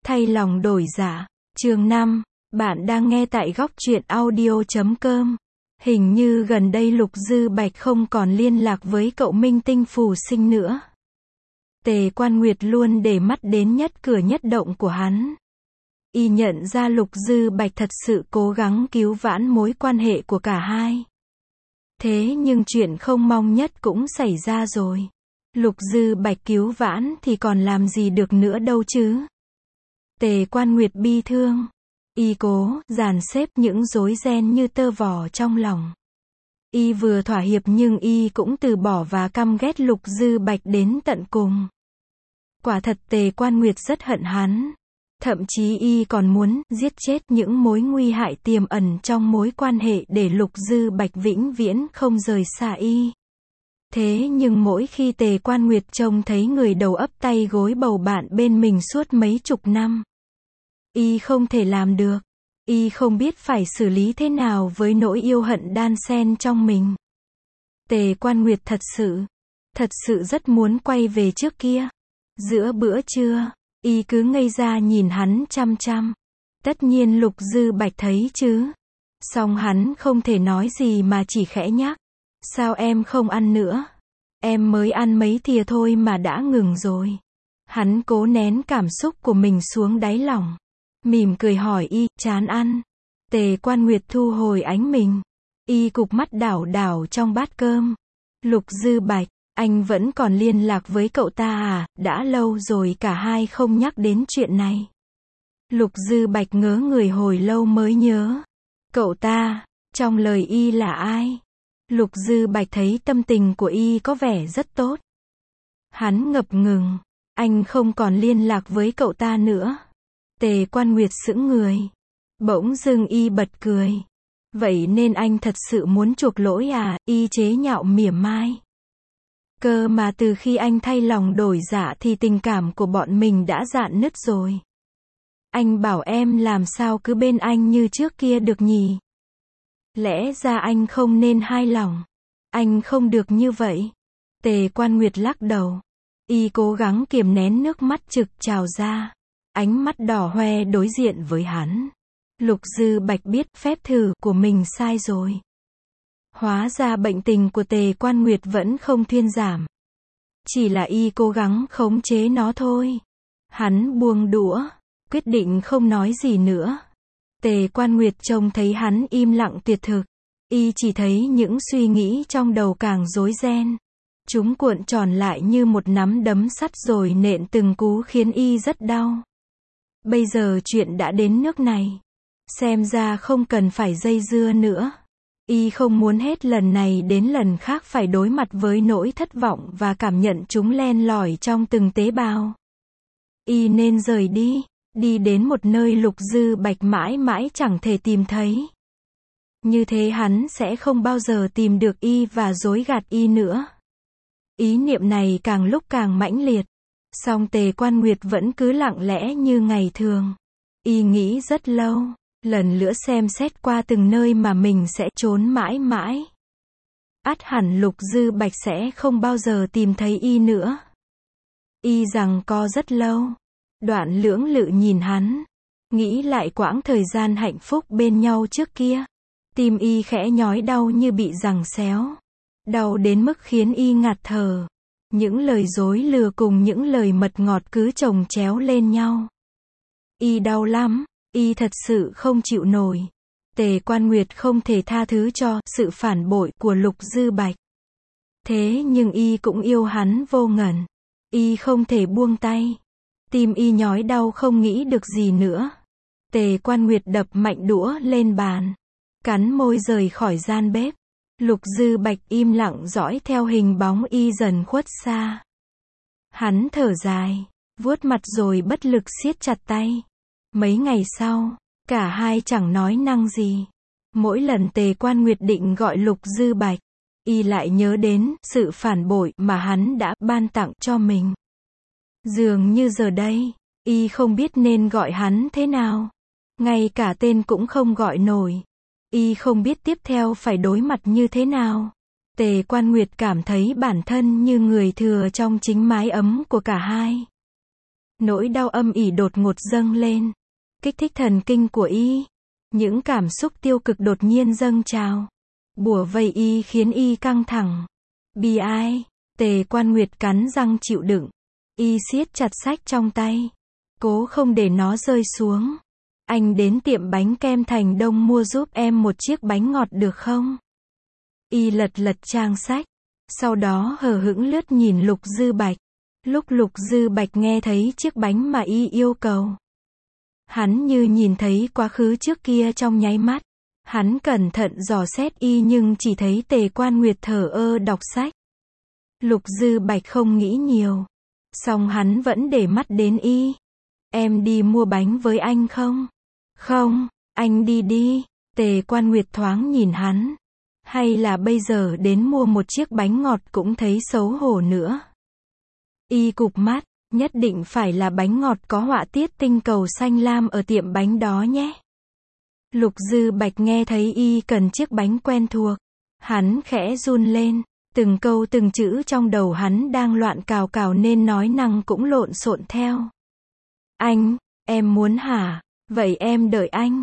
Thay lòng đổi dạ. Chương 5. Bạn đang nghe tại góc truyện audio.com. Hình như gần đây Lục Dư Bạch không còn liên lạc với cậu minh tinh phù sinh nữa. Tề Quan Nguyệt luôn để mắt đến nhất cử nhất động của hắn. Y nhận ra Lục Dư Bạch thật sự cố gắng cứu vãn mối quan hệ của cả hai. Thế nhưng chuyện không mong nhất cũng xảy ra rồi. Lục Dư Bạch cứu vãn thì còn làm gì được nữa đâu chứ. Tề Quan Nguyệt bi thương. Y cố dàn xếp những rối ren như tơ vò trong lòng. Y vừa thỏa hiệp nhưng Y cũng từ bỏ và căm ghét Lục Dư Bạch đến tận cùng. Quả thật Tề Quan Nguyệt rất hận hắn. Thậm chí Y còn muốn giết chết những mối nguy hại tiềm ẩn trong mối quan hệ để Lục Dư Bạch vĩnh viễn không rời xa Y. Thế nhưng mỗi khi Tề Quan Nguyệt trông thấy người đầu ấp tay gối bầu bạn bên mình suốt mấy chục năm, Y không thể làm được. Y không biết phải xử lý thế nào với nỗi yêu hận đan xen trong mình. Tề Quan Nguyệt thật sự rất muốn quay về trước kia. Giữa bữa trưa, Y cứ ngây ra nhìn hắn chăm chăm. Tất nhiên Lục Dư Bạch thấy chứ. Song hắn không thể nói gì mà chỉ khẽ nhắc. Sao em không ăn nữa? Em mới ăn mấy thìa thôi mà đã ngừng rồi. Hắn cố nén cảm xúc của mình xuống đáy lòng. Mỉm cười hỏi Y, chán ăn. Tề Quan Nguyệt thu hồi ánh mình. Y cụp mắt đảo đảo trong bát cơm. Lục Dư Bạch, anh vẫn còn liên lạc với cậu ta à? Đã lâu rồi cả hai không nhắc đến chuyện này. Lục Dư Bạch ngớ người hồi lâu mới nhớ. Cậu ta, trong lời Y là ai? Lục Dư Bạch thấy tâm tình của Y có vẻ rất tốt. Hắn ngập ngừng. Anh không còn liên lạc với cậu ta nữa. Tề Quan Nguyệt sững người. Bỗng dưng Y bật cười. Vậy nên anh thật sự muốn chuộc lỗi à? Y chế nhạo mỉa mai. Cơ mà từ khi anh thay lòng đổi dạ thì tình cảm của bọn mình đã rạn nứt rồi. Anh bảo em làm sao cứ bên anh như trước kia được nhỉ? Lẽ ra anh không nên hai lòng. Anh không được như vậy. Tề Quan Nguyệt lắc đầu. Y cố gắng kiềm nén nước mắt trực trào ra. Ánh mắt đỏ hoe đối diện với hắn. Lục Dư Bạch biết phép thử của mình sai rồi. Hóa ra bệnh tình của Tề Quan Nguyệt vẫn không thuyên giảm. Chỉ là Y cố gắng khống chế nó thôi. Hắn buông đũa, quyết định không nói gì nữa. Tề Quan Nguyệt trông thấy hắn im lặng tuyệt thực. Y chỉ thấy những suy nghĩ trong đầu càng rối ren. Chúng cuộn tròn lại như một nắm đấm sắt rồi nện từng cú khiến Y rất đau. Bây giờ chuyện đã đến nước này. Xem ra không cần phải dây dưa nữa. Y không muốn hết lần này đến lần khác phải đối mặt với nỗi thất vọng và cảm nhận chúng len lỏi trong từng tế bào. Y nên rời đi. Đi đến một nơi Lục Dư Bạch mãi mãi chẳng thể tìm thấy. Như thế hắn sẽ không bao giờ tìm được Y và dối gạt Y nữa. Ý niệm này càng lúc càng mãnh liệt. Song Tề Quan Nguyệt vẫn cứ lặng lẽ như ngày thường. Y nghĩ rất lâu, lần nữa xem xét qua từng nơi mà mình sẽ trốn mãi mãi. Ắt hẳn Lục Dư Bạch sẽ không bao giờ tìm thấy Y nữa. Y giằng co rất lâu. Đoạn lưỡng lự nhìn hắn. Nghĩ lại quãng thời gian hạnh phúc bên nhau trước kia. Tim Y khẽ nhói đau như bị giằng xéo. Đau đến mức khiến Y ngạt thở. Những lời dối lừa cùng những lời mật ngọt cứ chồng chéo lên nhau. Y đau lắm. Y thật sự không chịu nổi. Tề Quan Nguyệt không thể tha thứ cho sự phản bội của Lục Dư Bạch. Thế nhưng Y cũng yêu hắn vô ngần. Y không thể buông tay. Tim Y nhói đau không nghĩ được gì nữa. Tề Quan Nguyệt đập mạnh đũa lên bàn. Cắn môi rời khỏi gian bếp. Lục Dư Bạch im lặng dõi theo hình bóng Y dần khuất xa. Hắn thở dài, vuốt mặt rồi bất lực siết chặt tay. Mấy ngày sau, cả hai chẳng nói năng gì. Mỗi lần Tề Quan Nguyệt định gọi Lục Dư Bạch, Y lại nhớ đến sự phản bội mà hắn đã ban tặng cho mình. Dường như giờ đây, Y không biết nên gọi hắn thế nào. Ngay cả tên cũng không gọi nổi. Y không biết tiếp theo phải đối mặt như thế nào. Tề Quan Nguyệt cảm thấy bản thân như người thừa trong chính mái ấm của cả hai. Nỗi đau âm ỉ đột ngột dâng lên. Kích thích thần kinh của y. Những cảm xúc tiêu cực đột nhiên dâng trào. Bủa vây y khiến y căng thẳng. Bi ai. Tề Quan Nguyệt cắn răng chịu đựng. Y siết chặt sách trong tay. Cố không để nó rơi xuống. Anh đến tiệm bánh kem Thành Đông mua giúp em một chiếc bánh ngọt được không? Y lật lật trang sách. Sau đó hờ hững lướt nhìn Lục Dư Bạch. Lúc Lục Dư Bạch nghe thấy chiếc bánh mà y yêu cầu. Hắn như nhìn thấy quá khứ trước kia trong nháy mắt. Hắn cẩn thận dò xét y nhưng chỉ thấy Tề Quan Nguyệt thờ ơ đọc sách. Lục Dư Bạch không nghĩ nhiều. Song hắn vẫn để mắt đến y. Em đi mua bánh với anh không? Không, anh đi đi. Tề Quan Nguyệt thoáng nhìn hắn. Hay là bây giờ đến mua một chiếc bánh ngọt cũng thấy xấu hổ nữa. Y cụp mắt, nhất định phải là bánh ngọt có họa tiết tinh cầu xanh lam ở tiệm bánh đó nhé. Lục Dư Bạch nghe thấy y cần chiếc bánh quen thuộc. Hắn khẽ run lên, từng câu từng chữ trong đầu hắn đang loạn cào cào nên nói năng cũng lộn xộn theo. Anh, em muốn hả? Vậy em đợi anh.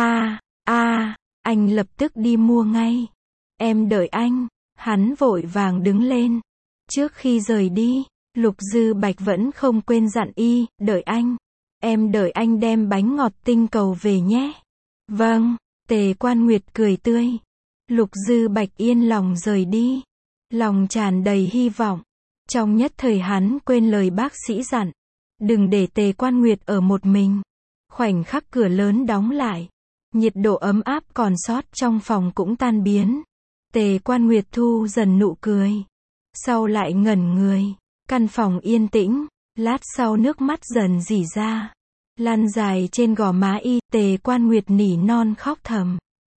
Anh lập tức đi mua ngay. Em đợi anh. Hắn vội vàng đứng lên. Trước khi rời đi, Lục Dư Bạch vẫn không quên dặn y, đợi anh. Em đợi anh đem bánh ngọt tinh cầu về nhé. Vâng, Tề Quan Nguyệt cười tươi. Lục Dư Bạch yên lòng rời đi. Lòng tràn đầy hy vọng. Trong nhất thời hắn quên lời bác sĩ dặn. Đừng để Tề Quan Nguyệt ở một mình. Khoảnh khắc cửa lớn đóng lại. Nhiệt độ ấm áp còn sót trong phòng cũng tan biến. Tề Quan Nguyệt thu dần nụ cười. Sau lại ngẩn người. Căn phòng yên tĩnh. Lát sau nước mắt dần rỉ ra. Lăn dài trên gò má y. Tề Quan Nguyệt nỉ non khóc thầm.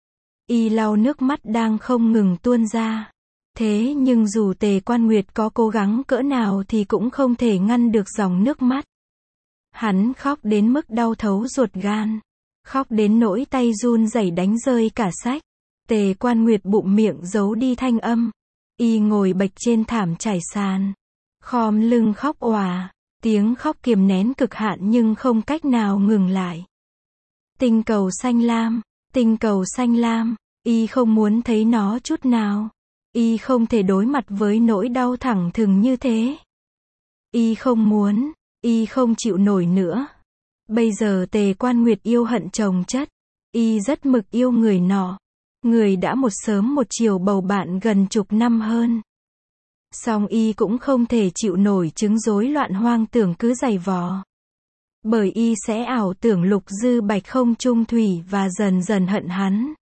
Y lau nước mắt đang không ngừng tuôn ra. Thế nhưng dù Tề Quan Nguyệt có cố gắng cỡ nào thì cũng không thể ngăn được dòng nước mắt. Hắn khóc đến mức đau thấu ruột gan. Khóc đến nỗi tay run rẩy đánh rơi cả sách. Tề Quan Nguyệt bụng miệng giấu đi thanh âm. Y ngồi bệch trên thảm trải sàn. Khom lưng khóc òa. Tiếng khóc kiềm nén cực hạn nhưng không cách nào ngừng lại. Tinh cầu xanh lam. Tinh cầu xanh lam. Y không muốn thấy nó chút nào. Y không thể đối mặt với nỗi đau thẳng thừng như thế. Y không muốn. Y không chịu nổi nữa. Bây giờ Tề Quan Nguyệt yêu hận chồng chất. Y rất mực yêu người nọ. Người đã một sớm một chiều bầu bạn gần chục năm hơn. Song y cũng không thể chịu nổi chứng rối loạn hoang tưởng cứ giày vò. Bởi y sẽ ảo tưởng Lục Dư Bạch không trung thủy và dần dần hận hắn.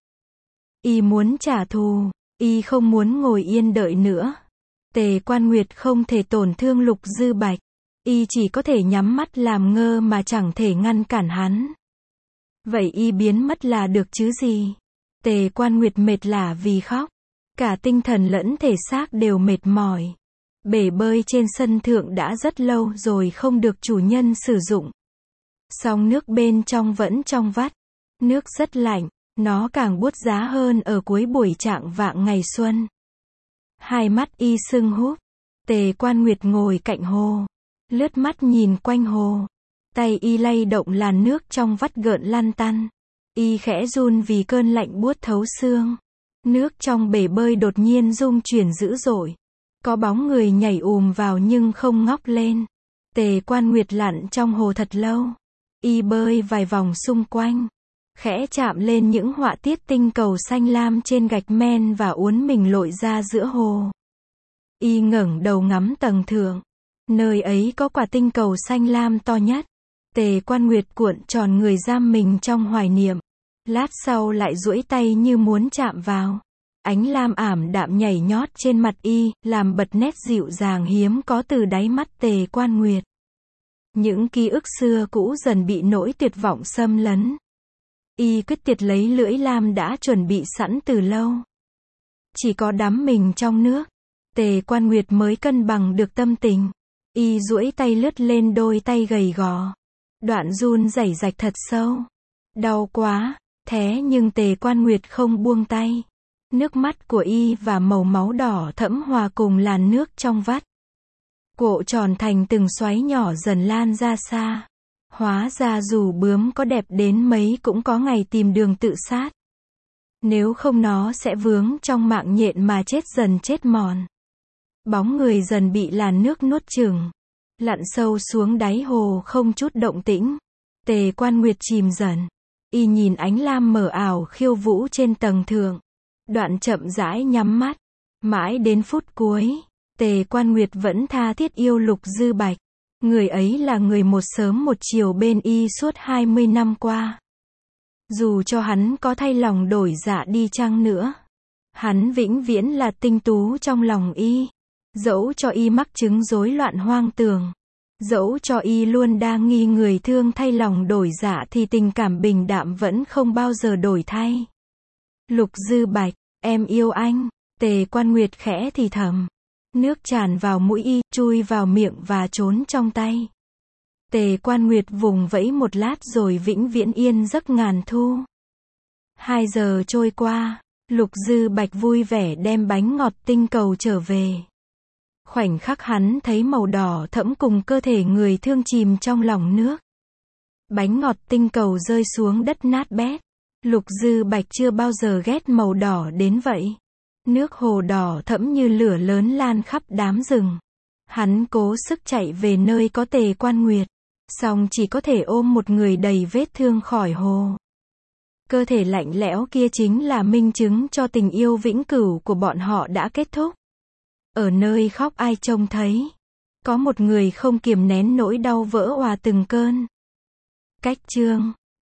Y muốn trả thù. Y không muốn ngồi yên đợi nữa. Tề Quan Nguyệt không thể tổn thương Lục Dư Bạch. Y chỉ có thể nhắm mắt làm ngơ mà chẳng thể ngăn cản hắn. Vậy y biến mất là được chứ gì? Tề Quan Nguyệt mệt lả vì khóc. Cả tinh thần lẫn thể xác đều mệt mỏi. Bể bơi trên sân thượng đã rất lâu rồi không được chủ nhân sử dụng. Song nước bên trong vẫn trong vắt. Nước rất lạnh. Nó càng buốt giá hơn ở cuối buổi chạng vạng ngày xuân. Hai mắt y sưng húp. Tề Quan Nguyệt ngồi cạnh hồ. Lướt mắt nhìn quanh hồ. Tay y lay động làn nước trong vắt gợn lăn tăn. Y khẽ run vì cơn lạnh buốt thấu xương. Nước trong bể bơi đột nhiên rung chuyển dữ dội. Có bóng người nhảy vào nhưng không ngóc lên. Tề Quan Nguyệt lặn trong hồ thật lâu. Y bơi vài vòng xung quanh. Khẽ chạm lên những họa tiết tinh cầu xanh lam trên gạch men và uốn mình lội ra giữa hồ. Y ngẩng đầu ngắm tầng thượng. Nơi ấy có quả tinh cầu xanh lam to nhất. Tề Quan Nguyệt cuộn tròn người giam mình trong hoài niệm. Lát sau lại duỗi tay như muốn chạm vào. Ánh lam ảm đạm nhảy nhót trên mặt y, làm bật nét dịu dàng hiếm có từ đáy mắt Tề Quan Nguyệt. Những ký ức xưa cũ dần bị nỗi tuyệt vọng xâm lấn. Y quyết tiệt lấy lưỡi lam đã chuẩn bị sẵn từ lâu. Chỉ có đắm mình trong nước, Tề Quan Nguyệt mới cân bằng được tâm tình. Y duỗi tay lướt lên đôi tay gầy gò. Đoạn run rẩy rạch thật sâu. Đau quá, thế nhưng Tề Quan Nguyệt không buông tay. Nước mắt của y và màu máu đỏ thẫm hòa cùng làn nước trong vắt. cuộn tròn thành từng xoáy nhỏ dần lan ra xa. Hóa ra dù bướm có đẹp đến mấy cũng có ngày tìm đường tự sát. Nếu không nó sẽ vướng trong mạng nhện mà chết dần chết mòn. Bóng người dần bị làn nước nuốt chửng. Lặn sâu xuống đáy hồ không chút động tĩnh. Tề Quan Nguyệt chìm dần. Y nhìn ánh lam mờ ảo khiêu vũ trên tầng thượng. Đoạn chậm rãi nhắm mắt. Mãi đến phút cuối, Tề Quan Nguyệt vẫn tha thiết yêu Lục Dư Bạch. Người ấy là người một sớm một chiều bên y suốt 20 năm qua. Dù cho hắn có thay lòng đổi dạ đi chăng nữa, hắn vĩnh viễn là tinh tú trong lòng y. Dẫu cho y mắc chứng rối loạn hoang tưởng, dẫu cho y luôn đa nghi người thương thay lòng đổi dạ thì tình cảm bình đạm vẫn không bao giờ đổi thay. Lục Dư Bạch, em yêu anh. Tề Quan Nguyệt khẽ thì thầm. Nước tràn vào mũi y, chui vào miệng và trốn trong tay. Tề Quan Nguyệt vùng vẫy một lát rồi vĩnh viễn yên giấc ngàn thu. 2 giờ trôi qua, Lục Dư Bạch vui vẻ đem bánh ngọt tinh cầu trở về. Khoảnh khắc hắn thấy màu đỏ thẫm cùng cơ thể người thương chìm trong lòng nước. Bánh ngọt tinh cầu rơi xuống đất nát bét. Lục Dư Bạch chưa bao giờ ghét màu đỏ đến vậy. Nước hồ đỏ thẫm như lửa lớn lan khắp đám rừng. Hắn cố sức chạy về nơi có Tề Quan Nguyệt, song chỉ có thể ôm một người đầy vết thương khỏi hồ. Cơ thể lạnh lẽo kia chính là minh chứng cho tình yêu vĩnh cửu của bọn họ đã kết thúc. Ở nơi khóc ai trông thấy, có một người không kiềm nén nỗi đau vỡ òa từng cơn. Cách chương